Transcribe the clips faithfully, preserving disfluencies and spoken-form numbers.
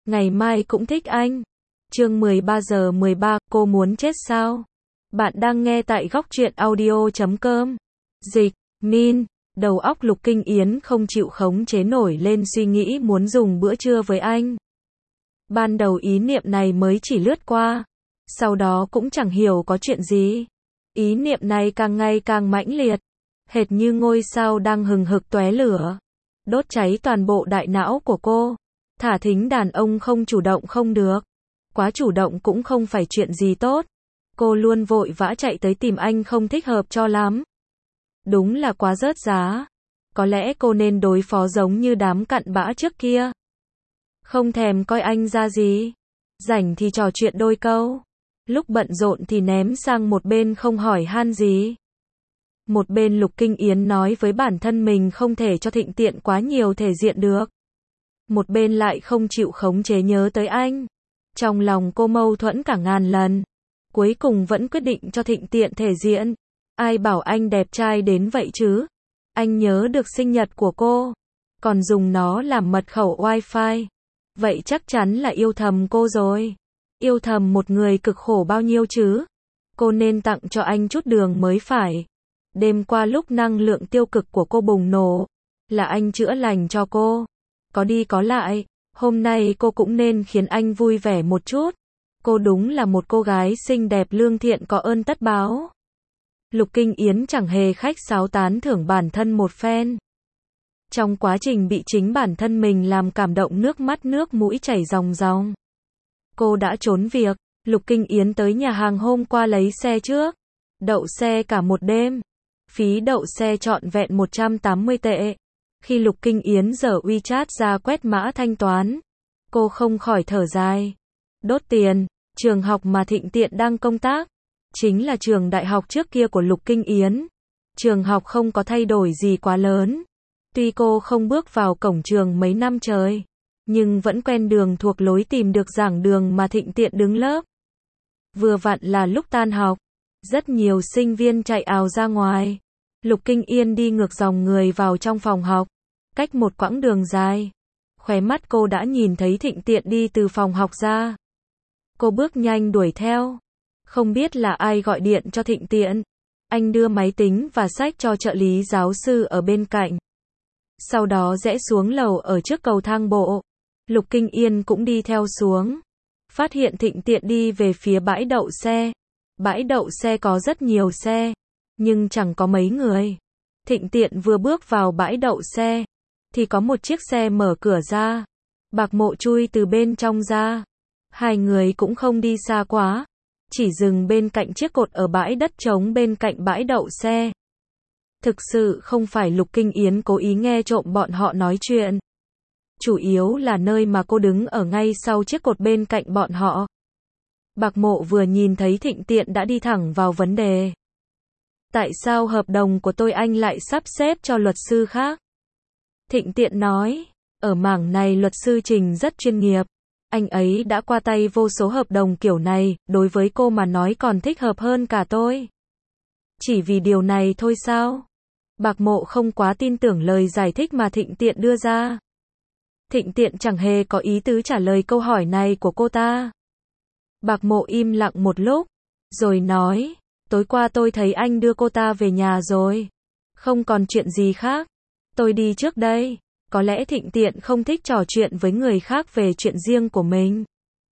ngày mai cũng thích anh. Chương mười ba giờ mười ba, cô muốn chết sao? Bạn đang nghe tại góc truyện audio chấm com. Dịch, Min, đầu óc Lục Kinh Yến không chịu khống chế nổi lên suy nghĩ muốn dùng bữa trưa với anh. Ban đầu ý niệm này mới chỉ lướt qua, sau đó cũng chẳng hiểu có chuyện gì. Ý niệm này càng ngày càng mãnh liệt, hệt như ngôi sao đang hừng hực tóe lửa, đốt cháy toàn bộ đại não của cô. Thả thính đàn ông không chủ động không được, quá chủ động cũng không phải chuyện gì tốt. Cô luôn vội vã chạy tới tìm anh không thích hợp cho lắm. Đúng là quá rớt giá. Có lẽ cô nên đối phó giống như đám cặn bã trước kia. Không thèm coi anh ra gì. Rảnh thì trò chuyện đôi câu. Lúc bận rộn thì ném sang một bên không hỏi han gì. Một bên Lục Kinh Yến nói với bản thân mình không thể cho Thịnh Tiện quá nhiều thể diện được. Một bên lại không chịu khống chế nhớ tới anh. Trong lòng cô mâu thuẫn cả ngàn lần. Cuối cùng vẫn quyết định cho Thịnh Tiện thể diện. Ai bảo anh đẹp trai đến vậy chứ? Anh nhớ được sinh nhật của cô, còn dùng nó làm mật khẩu wifi. Vậy chắc chắn là yêu thầm cô rồi. Yêu thầm một người cực khổ bao nhiêu chứ? Cô nên tặng cho anh chút đường mới phải. Đêm qua lúc năng lượng tiêu cực của cô bùng nổ, là anh chữa lành cho cô. Có đi có lại, hôm nay cô cũng nên khiến anh vui vẻ một chút. Cô đúng là một cô gái xinh đẹp lương thiện có ơn tất báo. Lục Kinh Yến chẳng hề khách sáo tán thưởng bản thân một phen. Trong quá trình bị chính bản thân mình làm cảm động, nước mắt nước mũi chảy ròng ròng. Cô đã trốn việc. Lục Kinh Yến tới nhà hàng hôm qua lấy xe trước. Đậu xe cả một đêm. Phí đậu xe trọn vẹn một trăm tám mươi tệ. Khi Lục Kinh Yến giở WeChat ra quét mã thanh toán, cô không khỏi thở dài. Đốt tiền. Trường học mà Thịnh Tiện đang công tác chính là trường đại học trước kia của Lục Kinh Yến. Trường học không có thay đổi gì quá lớn. Tuy cô không bước vào cổng trường mấy năm trời, nhưng vẫn quen đường thuộc lối tìm được giảng đường mà Thịnh Tiện đứng lớp. Vừa vặn là lúc tan học, rất nhiều sinh viên chạy ào ra ngoài. Lục Kinh Yên đi ngược dòng người vào trong phòng học, cách một quãng đường dài. Khóe mắt cô đã nhìn thấy Thịnh Tiện đi từ phòng học ra. Cô bước nhanh đuổi theo. Không biết là ai gọi điện cho Thịnh Tiện. Anh đưa máy tính và sách cho trợ lý giáo sư ở bên cạnh. Sau đó rẽ xuống lầu ở trước cầu thang bộ. Lục Kinh Yên cũng đi theo xuống. Phát hiện Thịnh Tiện đi về phía bãi đậu xe. Bãi đậu xe có rất nhiều xe, nhưng chẳng có mấy người. Thịnh Tiện vừa bước vào bãi đậu xe, thì có một chiếc xe mở cửa ra. Bạc Mộ chui từ bên trong ra. Hai người cũng không đi xa quá, chỉ dừng bên cạnh chiếc cột ở bãi đất trống bên cạnh bãi đậu xe. Thực sự không phải Lục Kinh Yến cố ý nghe trộm bọn họ nói chuyện. Chủ yếu là nơi mà cô đứng ở ngay sau chiếc cột bên cạnh bọn họ. Bạc Mộ vừa nhìn thấy Thịnh Tiện đã đi thẳng vào vấn đề. Tại sao hợp đồng của tôi anh lại sắp xếp cho luật sư khác? Thịnh Tiện nói, ở mảng này luật sư Trình rất chuyên nghiệp. Anh ấy đã qua tay vô số hợp đồng kiểu này, đối với cô mà nói còn thích hợp hơn cả tôi. Chỉ vì điều này thôi sao? Bạc Mộ không quá tin tưởng lời giải thích mà Thịnh Tiện đưa ra. Thịnh Tiện chẳng hề có ý tứ trả lời câu hỏi này của cô ta. Bạc Mộ im lặng một lúc, rồi nói, tối qua tôi thấy anh đưa cô ta về nhà rồi. Không còn chuyện gì khác. Tôi đi trước đây. Có lẽ Thịnh Tiện không thích trò chuyện với người khác về chuyện riêng của mình.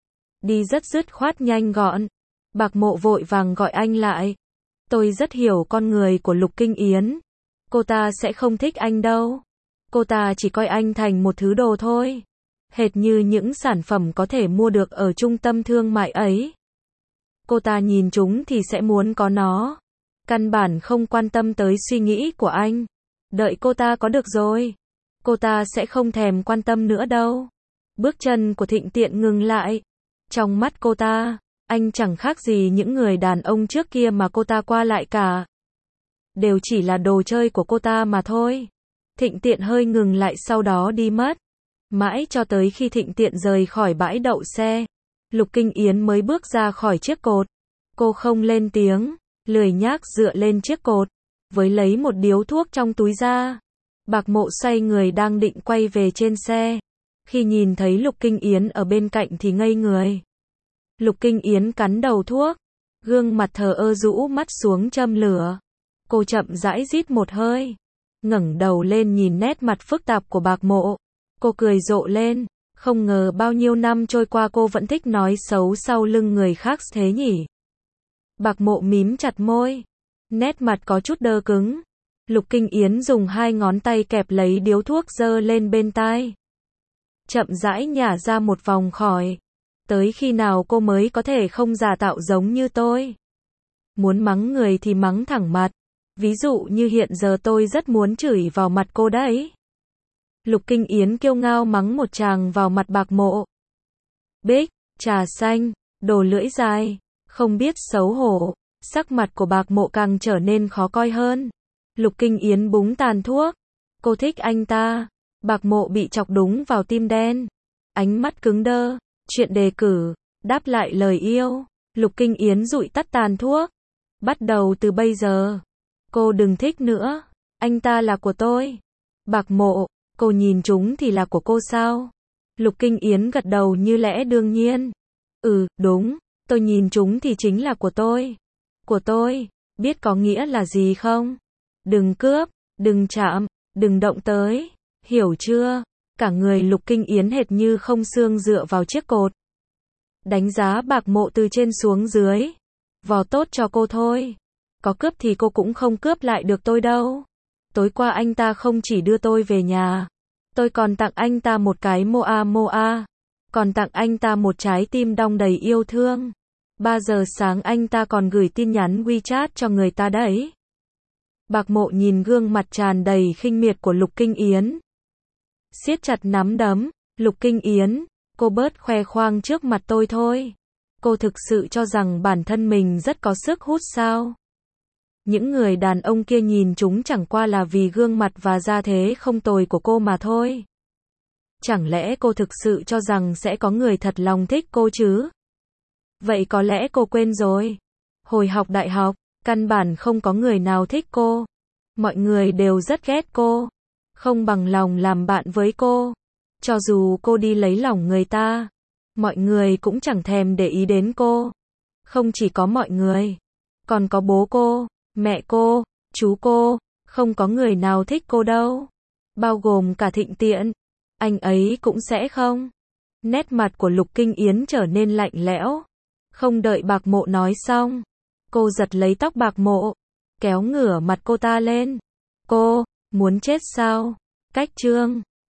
Đi rất dứt khoát nhanh gọn. Bạc Mộ vội vàng gọi anh lại. Tôi rất hiểu con người của Lục Kinh Yến. Cô ta sẽ không thích anh đâu. Cô ta chỉ coi anh thành một thứ đồ thôi. Hệt như những sản phẩm có thể mua được ở trung tâm thương mại ấy. Cô ta nhìn chúng thì sẽ muốn có nó. Căn bản không quan tâm tới suy nghĩ của anh. Đợi cô ta có được rồi, cô ta sẽ không thèm quan tâm nữa đâu. Bước chân của Thịnh Tiện ngừng lại. Trong mắt cô ta, anh chẳng khác gì những người đàn ông trước kia mà cô ta qua lại cả. Đều chỉ là đồ chơi của cô ta mà thôi. Thịnh Tiện hơi ngừng lại sau đó đi mất. Mãi cho tới khi Thịnh Tiện rời khỏi bãi đậu xe, Lục Kinh Yến mới bước ra khỏi chiếc cột. Cô không lên tiếng, lười nhác dựa lên chiếc cột, với lấy một điếu thuốc trong túi ra. Bạc Mộ xoay người đang định quay về trên xe. Khi nhìn thấy Lục Kinh Yến ở bên cạnh thì ngây người. Lục Kinh Yến cắn đầu thuốc, gương mặt thờ ơ rũ mắt xuống châm lửa. Cô chậm rãi rít một hơi, ngẩng đầu lên nhìn nét mặt phức tạp của Bạc Mộ. Cô cười rộ lên, không ngờ bao nhiêu năm trôi qua cô vẫn thích nói xấu sau lưng người khác thế nhỉ. Bạc Mộ mím chặt môi, nét mặt có chút đơ cứng. Lục Kinh Yến dùng hai ngón tay kẹp lấy điếu thuốc giơ lên bên tai. Chậm rãi nhả ra một vòng khỏi. Tới khi nào cô mới có thể không giả tạo giống như tôi? Muốn mắng người thì mắng thẳng mặt. Ví dụ như hiện giờ tôi rất muốn chửi vào mặt cô đấy. Lục Kinh Yến kiêu ngao mắng một tràng vào mặt Bạc Mộ. Bích, trà xanh, đồ lưỡi dài, không biết xấu hổ. Sắc mặt của Bạc Mộ càng trở nên khó coi hơn. Lục Kinh Yến búng tàn thuốc. Cô thích anh ta. Bạc Mộ bị chọc đúng vào tim đen. Ánh mắt cứng đơ. Chuyện đề cử, đáp lại lời yêu. Lục Kinh Yến dụi tắt tàn thuốc. Bắt đầu từ bây giờ, cô đừng thích nữa. Anh ta là của tôi. Bạc Mộ, cô nhìn chúng thì là của cô sao? Lục Kinh Yến gật đầu như lẽ đương nhiên. Ừ, đúng, tôi nhìn chúng thì chính là của tôi. Của tôi, biết có nghĩa là gì không? Đừng cướp, đừng chạm, đừng động tới. Hiểu chưa? Cả người Lục Kinh Yến hệt như không xương dựa vào chiếc cột. Đánh giá Bạc Mộ từ trên xuống dưới. Vò tốt cho cô thôi. Có cướp thì cô cũng không cướp lại được tôi đâu. Tối qua anh ta không chỉ đưa tôi về nhà. Tôi còn tặng anh ta một cái moa moa. Còn tặng anh ta một trái tim đong đầy yêu thương. ba giờ sáng anh ta còn gửi tin nhắn WeChat cho người ta đấy. Bạc Mộ nhìn gương mặt tràn đầy khinh miệt của Lục Kinh Yến. Siết chặt nắm đấm. Lục Kinh Yến, cô bớt khoe khoang trước mặt tôi thôi. Cô thực sự cho rằng bản thân mình rất có sức hút sao? Những người đàn ông kia nhìn chúng chẳng qua là vì gương mặt và gia thế không tồi của cô mà thôi. Chẳng lẽ cô thực sự cho rằng sẽ có người thật lòng thích cô chứ? Vậy có lẽ cô quên rồi. Hồi học đại học, căn bản không có người nào thích cô. Mọi người đều rất ghét cô. Không bằng lòng làm bạn với cô. Cho dù cô đi lấy lòng người ta, mọi người cũng chẳng thèm để ý đến cô. Không chỉ có mọi người, còn có bố cô, mẹ cô, chú cô, không có người nào thích cô đâu. Bao gồm cả Thịnh Tiện. Anh ấy cũng sẽ không. Nét mặt của Lục Kinh Yến trở nên lạnh lẽo. Không đợi Bạc Mộ nói xong, cô giật lấy tóc Bạc Mộ, kéo ngửa mặt cô ta lên. Cô, muốn chết sao? Cách chương